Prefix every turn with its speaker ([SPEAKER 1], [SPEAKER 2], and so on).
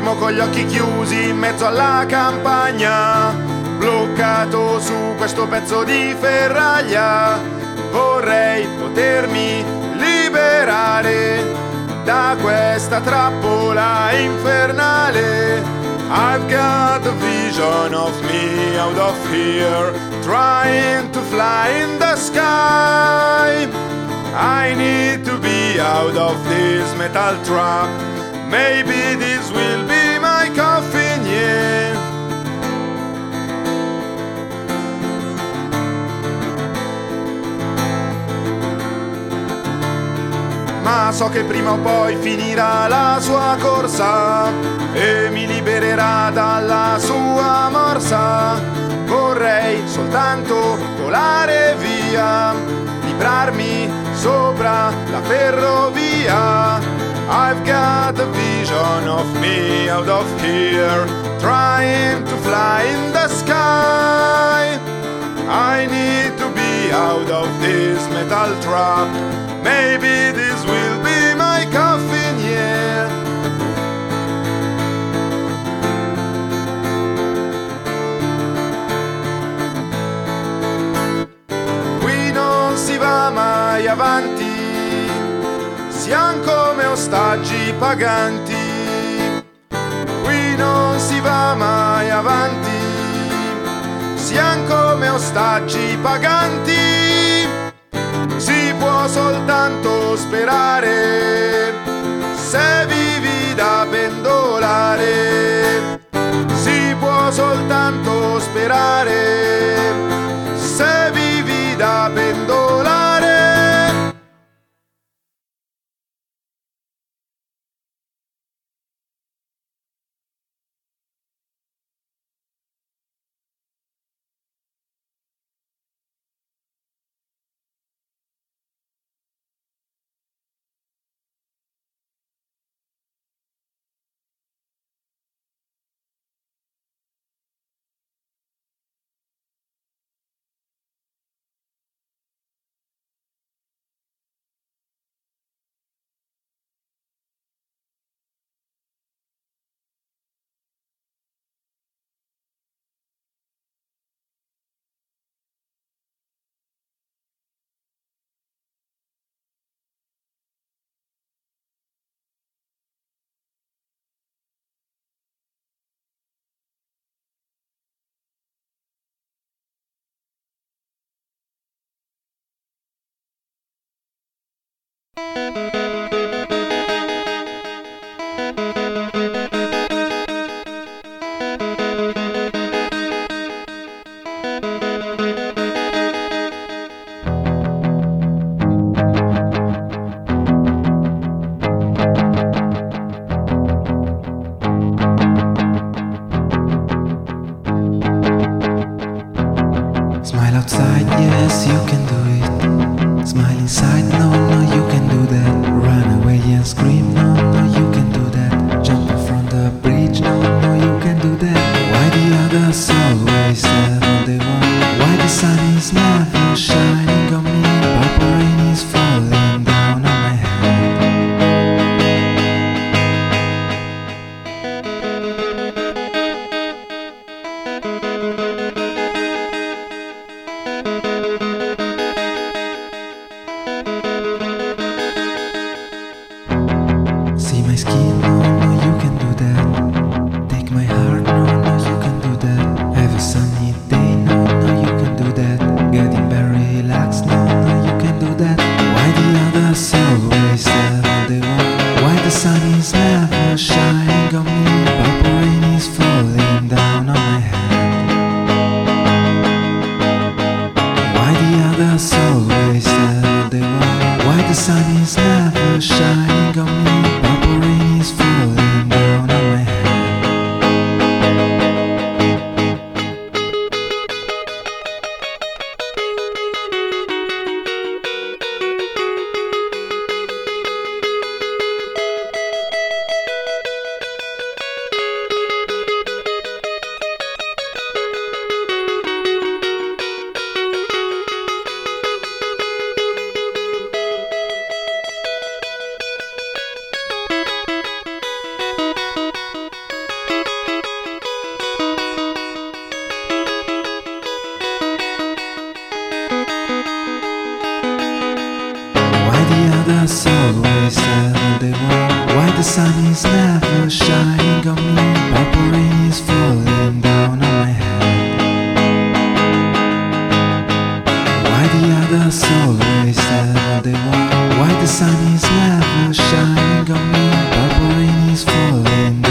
[SPEAKER 1] fermo con gli occhi chiusi in mezzo alla campagna, bloccato su questo pezzo di ferraglia. Vorrei potermi liberare da questa trappola infernale. I've got a vision of me out of here, trying to fly in the sky. I need to be out of this metal trap. Maybe this will be my coffin, yeah. Ma so che prima o poi finirà la sua corsa e mi libererà dalla sua morsa. Vorrei soltanto volare via, librarmi sopra la ferrovia. I've got a vision of me out of here, trying to fly in the sky. I need to be out of this metal trap. Maybe this will be my coffin, yeah. Qui non si va mai avanti, siamo come ostaggi paganti. Qui non si va mai avanti, siamo come ostaggi paganti. Si può soltanto sperare se vivi da pendolare. Si può soltanto sperare se vivi da pendolare.
[SPEAKER 2] Smile outside, yes, you can do it. Smile inside, no, no, you can do that. Run away and scream, no, no, you can do that. Jump from the bridge, no, no, you can do that. Why the others always have all they want? Why the sun is never shining on me? Purple rain is falling down on my head. See my skin, no, no, you can do that. Take my heart, no, no, you can do that. Have a sunny day, no, no, you can do that. Getting very others always tell all they want. Why the sun is never shining on me? Purple rain is falling down on my head. Why the others always tell all they want? Why the sun is never shining on me? Purple rain is falling down.